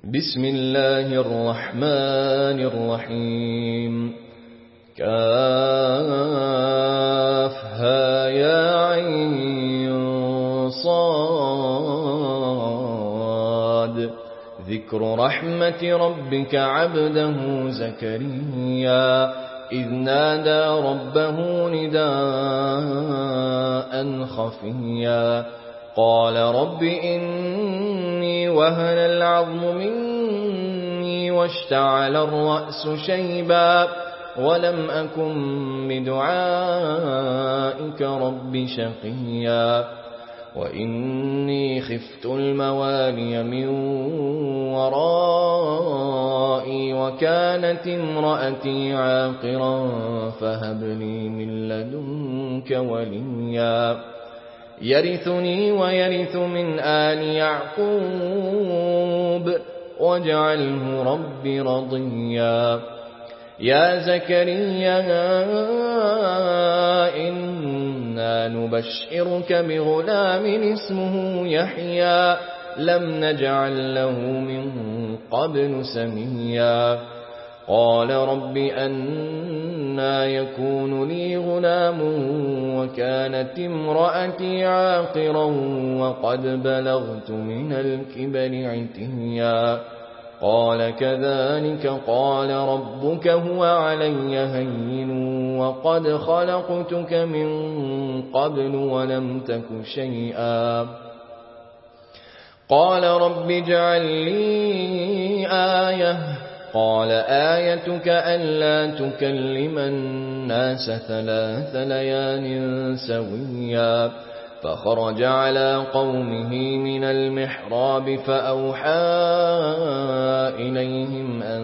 بسم الله الرحمن الرحيم كافها يا عين صاد ذكر رحمة ربك عبده زكريا إذ نادى ربه نداء خفيا قال رب إني وهن العظم مني واشتعل الرأس شيبا ولم أكن بدعائك رب شقيا وإني خفت الموالي من ورائي وكانت امرأتي عاقرا فهب لي من لدنك وليا يرثني ويرث من آل يعقوب واجعله رب رضيا يا زكريا إنا نبشرك بغلام اسمه يحيى لم نجعل له من قبل سميا قال رب أنى يكون لي غلام وكانت امرأتي عاقرا وقد بلغت من الكبر عتيا قال كذلك قال ربك هو علي هين وقد خلقتك من قبل ولم تك شيئا قال رب اجعل لي آية قال آيتك ألا تكلم الناس 3 ليال سويا فخرج على قومه من المحراب فأوحى إليهم أن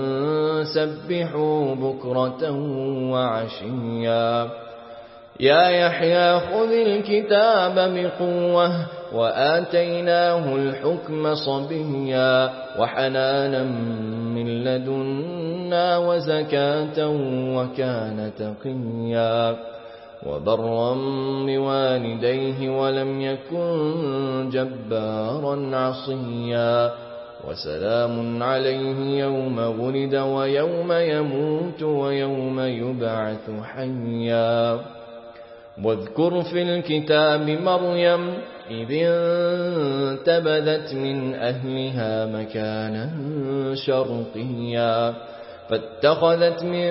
سبحوا بكرة وعشيا يا يحيى خذ الكتاب بقوة وآتيناه الحكم صبيا وحنانا من لدنا وزكاة وكان تقيا وبرا بوالديه ولم يكن جبارا عصيا وسلام عليه يوم ولد ويوم يموت ويوم يبعث حيا واذكر في الكتاب مريم إذ انتبذت من أهلها مكانا شرقيا فاتخذت من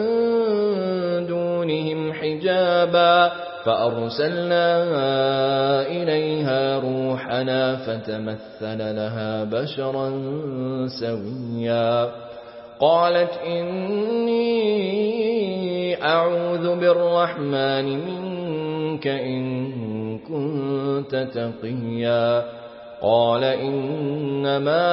دونهم حجابا فأرسلنا إليها روحنا فتمثل لها بشرا سويا قالت إني أعوذ بالرحمن منك إن كنت تقيا قال إنما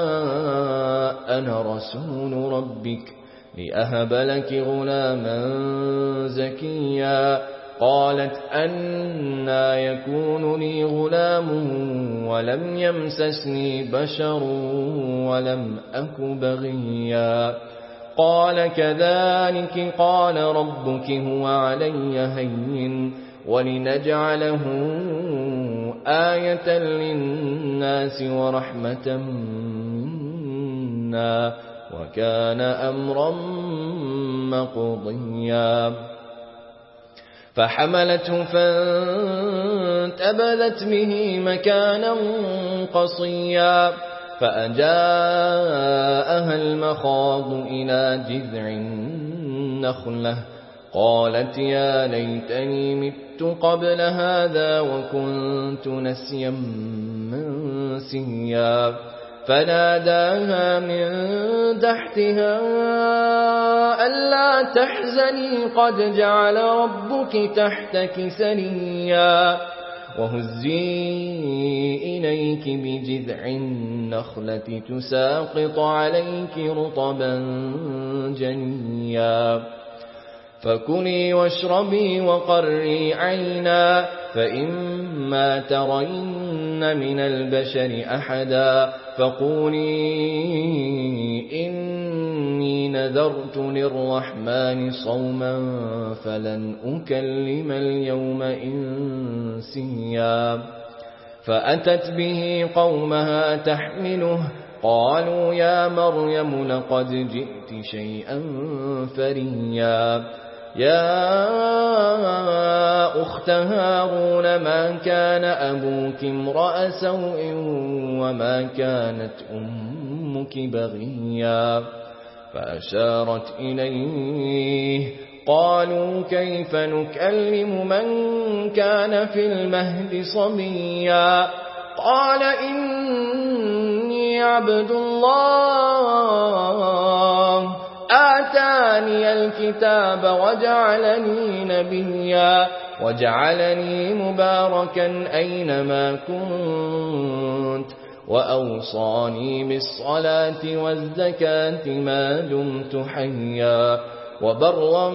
أنا رسول ربك لأهب لك غلاما زكيا قالت أنى يكون لي غلام ولم يمسسني بشر ولم أك بغيا قال كذلك قال ربك هو علي هين ولنجعله آية للناس ورحمة منا وكان أمرا مقضيا فحملته فانتبذت به مكانا قصيا فأجاءها المخاض إلى جذع النخلة قالت يا ليتني مت قبل هذا وكنت نسيا منسيا فناداها من تحتها ألا تحزني قد جعل ربك تحتك سريا وهزي إليك بجذع النخلة تساقط عليك رطبا جنيا فكلي واشربي وقري عينا فإما ترين من البشر أحدا فقولي إني نذرت للرحمن صوما فلن أكلم اليوم إنسيا فأتت به قومها تحمله قالوا يا مريم لقد جئت شيئا فريا يا أخت هارون ما كان أبوك امرأ سوء وما كانت أمك بغيا فأشارت إليه قالوا كيف نكلم من كان في المهد صبيا قال إني عبد الله آتاني الكتاب وجعلني نبيا وجعلني مباركا أينما كنت وأوصاني بالصلاة والزكاة ما دمت حيا وبرا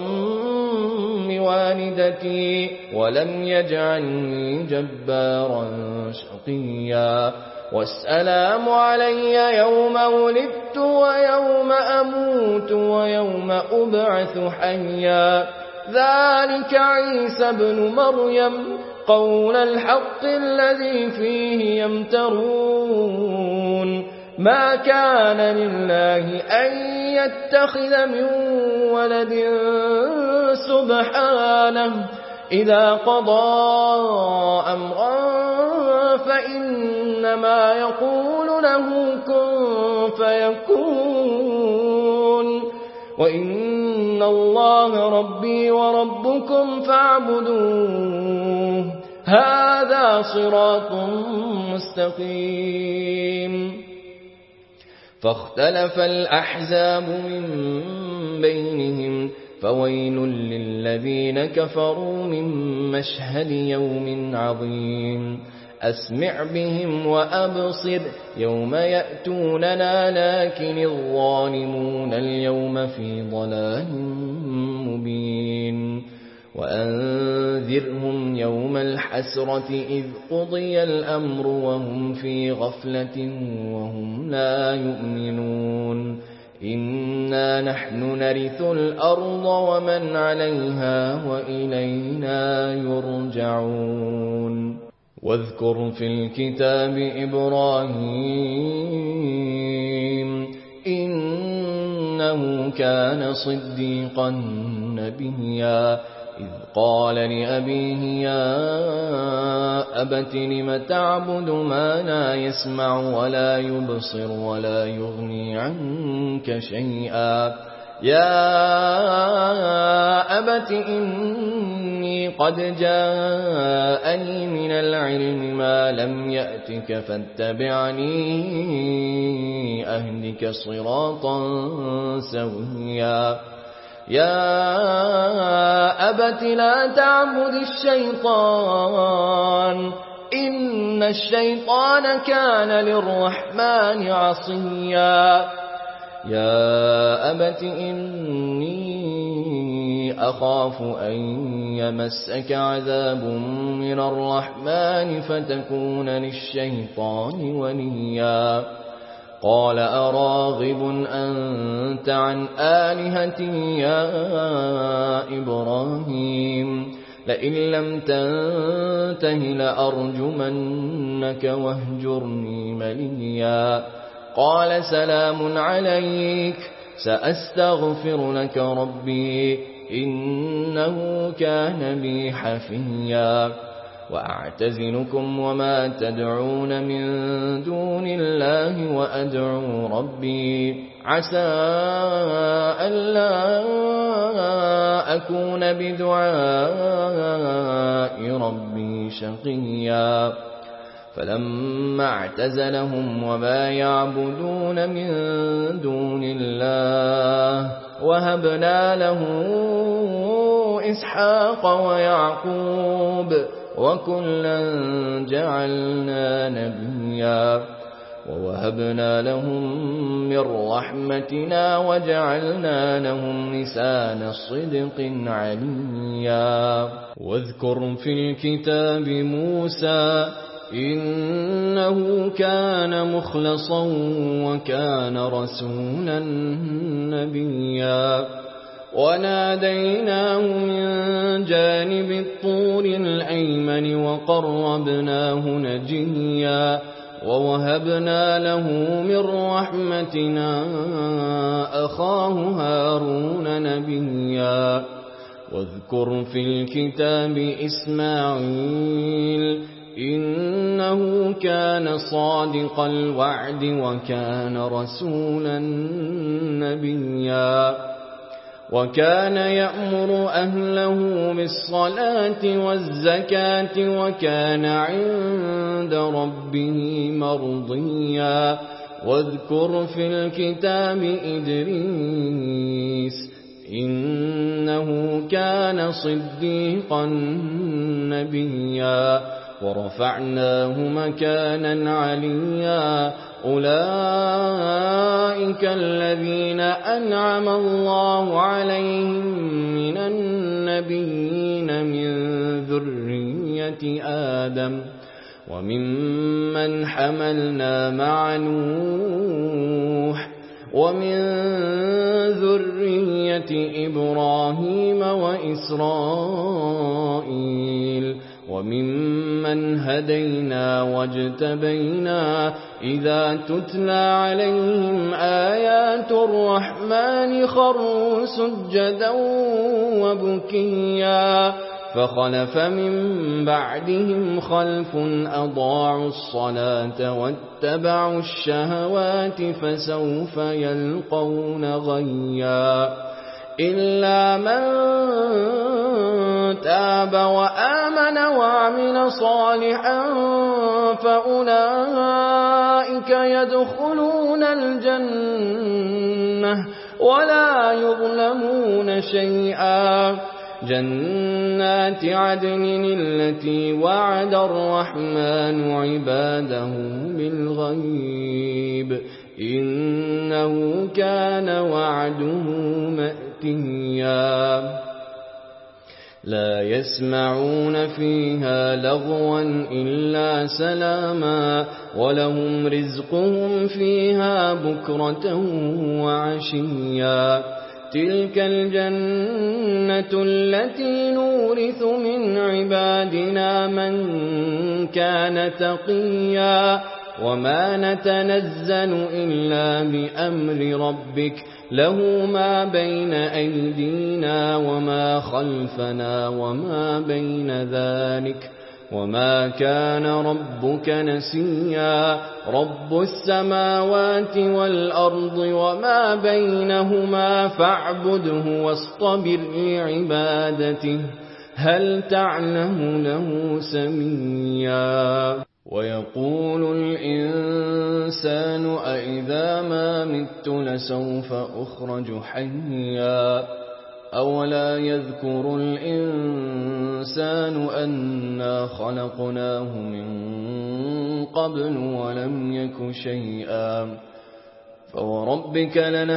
بوالدتي ولم يجعلني جبارا شقيا والسلام علي يوم ولدت ويوم أموت ويوم أبعث حيا ذلك عيسى بن مريم قول الحق الذي فيه يمترون ما كان لله أن يتخذ من ولد سبحانه إذا قضى أمرا فإنما يقول له كن فيكون وإن الله ربي وربكم فاعبدوه هذا صراط مستقيم فاختلف الأحزاب من بينهم فويل للذين كفروا من مشهد يوم عظيم أسمع بهم وأبصر يوم يأتوننا لكن الظالمون اليوم في ضلال مبين وأنذرهم يوم الحسرة إذ قضي الأمر وهم في غفلة وهم لا يؤمنون إنا نحن نرث الأرض ومن عليها وإلينا يرجعون واذكر في الكتاب إبراهيم إنه كان صديقا نبيا إذ قال لأبيه يا أبت لم تعبد ما لا يسمع ولا يبصر ولا يغني عنك شيئا يا أبت إني قد جاءني من العلم ما لم يأتك فاتبعني أهدك صراطا سويا يا أبت لا تعبد الشيطان إن الشيطان كان للرحمن عصيا يا أبت إني أخاف أن يمسك عذاب من الرحمن فتكون للشيطان وليا قال أراغب أنت عن آلهتي يا إبراهيم لئن لم تنته لأرجمنك واهجرني مليا قال سلام عليك سأستغفر لك ربي إنه كان بي حفيا وأعتزلكم وما تدعون من دون الله وأدعو ربي عسى ألا أكون بدعاء ربي شقيا فلما اعتزلهم وما يعبدون من دون الله وهبنا له إسحاق ويعقوب وكلا جعلنا نبيا ووهبنا لهم من رحمتنا وجعلنا لهم لسان صدق عليا واذكر في الكتاب موسى إنه كان مخلصا وكان رسولا نبيا وناديناه من جانب الطور الأيمن وقربناه نجيا ووهبنا له من رحمتنا أخاه هارون نبيا واذكر في الكتاب إسماعيل إنه كان صادق الوعد وكان رسولا نبيا وكان يأمر أهله بالصلاة والزكاة وكان عند ربه مرضيا واذكر في الكتاب إدريس إنه كان صديقا نبيا ورفعناه مكانا عليا أولئك الذين أنعم الله عليهم من النبيين من ذرية آدم وممن حملنا مع نوح ومن ذرية إبراهيم وإسرائيل وممن هدينا واجتبينا إذا تتلى عليهم آيات الرحمن خروا سجدا وبكيا فخلف من بعدهم خلف أضاعوا الصلاة واتبعوا الشهوات فسوف يلقون غيا إلا من تاب وآمن وعمل صالحا فأولئك يدخلون الجنة ولا يظلمون شيئا جنات عدن التي وعد الرحمن عباده بالغيب إنه كان وعده مأتيا لا يسمعون فيها لغوا إلا سلاما ولهم رزقهم فيها بكرة وعشيا تلك الجنة التي نورث من عبادنا من كان تقيا وما نتنزل إلا بأمر ربك له ما بين أيدينا وما خلفنا وما بين ذلك وما كان ربك نسيا رب السماوات والأرض وما بينهما فاعبده واصطبر لعبادته هل تعلم له سميا ويقول الإنسان أإذا ما مت لسوف أخرج حيا أولا يذكر الإنسان أنا خلقناه من قبل ولم يك شيئا فوربك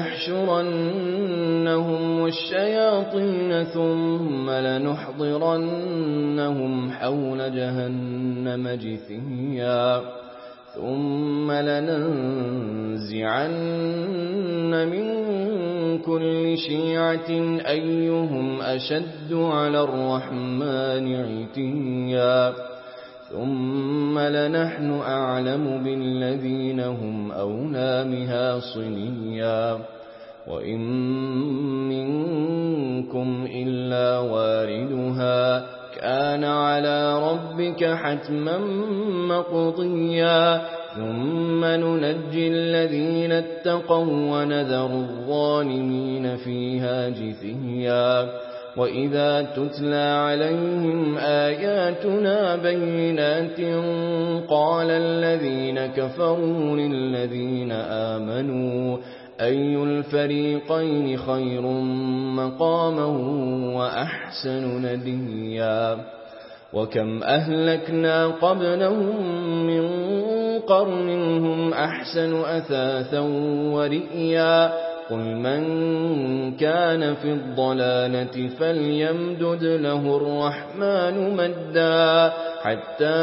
لنحشرنهم والشياطين ثم لنحضرنهم حول جهنم جثيا ثم لننزعن من كل شيعة أيهم أشد على الرحمن عتيا ثم لنحن أعلم بالذين هم أولى بها صليا وإن منكم إلا واردها كان على ربك حتما مقضيا ثم ننجي الذين اتقوا ونذر الظالمين فيها جثيا وإذا تتلى عليهم آياتنا بينات قال الذين كفروا للذين آمنوا أي الفريقين خير مقاما وأحسن نديا وكم أهلكنا قبلهم من قرن هم أحسن أثاثا ورئيا قل من كان في الضلالة فليمدد له الرحمن مدا حتى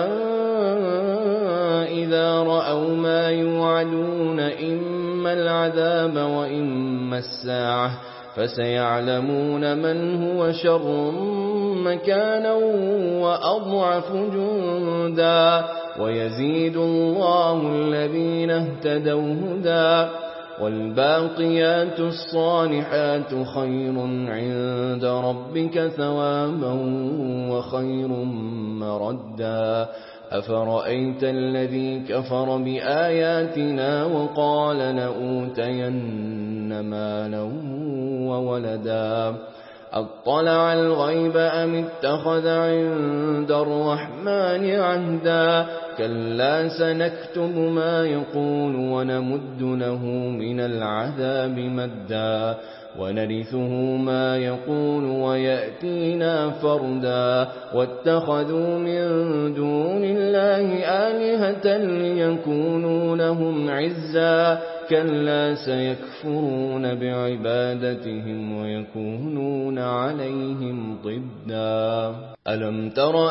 إذا رأوا ما يوعدون إما العذاب وإما الساعة فسيعلمون من هو شر مكانا وأضعف جندا ويزيد الله الذين اهتدوا هدى والباقيات الصالحات خير عند ربك ثوابا وخير مردا أفرأيت الذي كفر بآياتنا وقال لأوتين مالا وولدا أطلع الغيب أم اتخذ عند الرحمن عهدا كلا سنكتب ما يقول ونمد له من العذاب مدا ونرثه ما يقول ويأتينا فردا واتخذوا من دون الله آلهة ليكونوا لهم عزا كلا سيكفرون بعبادتهم ويكونون عليهم ضدا ألم تر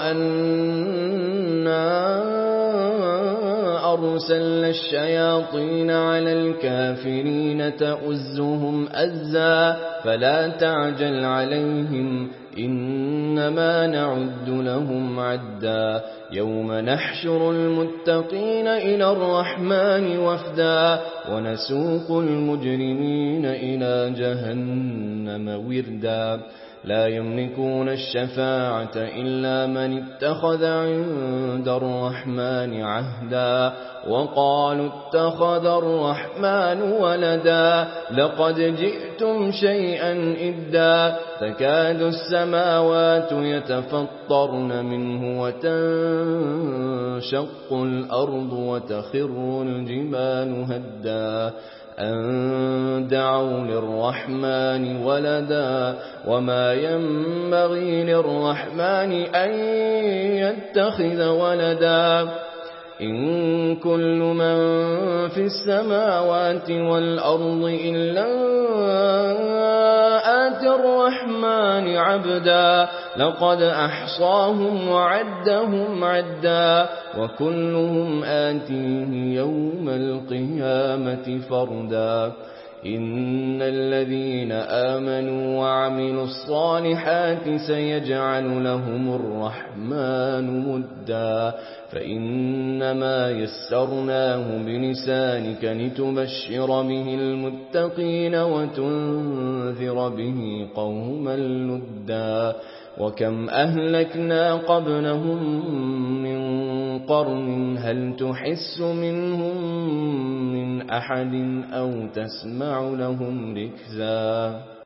أنا أرسلنا الشياطين على الكافرين تؤزهم أزا فلا تعجل عليهم إنما نعد لهم عدا يوم نحشر المتقين إلى الرحمن وفدا ونسوق المجرمين إلى جهنم وردا لا يملكون الشفاعة إلا من اتخذ عند الرحمن عهدا وقالوا اتخذ الرحمن ولدا لقد جئتم شيئا إدا تكاد السماوات يتفطرن منه وتنشق الأرض وتخر الجبال هدا أن دعوا للرحمن ولدا وما ينبغي للرحمن أن يتخذ ولدا إن كل من في السماوات والأرض إلا آتي الرحمن عبدا لقد أحصاهم وعدهم عدا وكلهم آتيه يوم القيامة فردا إن الذين آمنوا وعملوا الصالحات سيجعل لهم الرحمن مدا فإنما يسرناه بلسانك لتبشر به المتقين وتنذر به قوما لدا وكم أهلكنا قبلهم من قرن هل تحس منهم من أحد أو تسمع لهم ركزا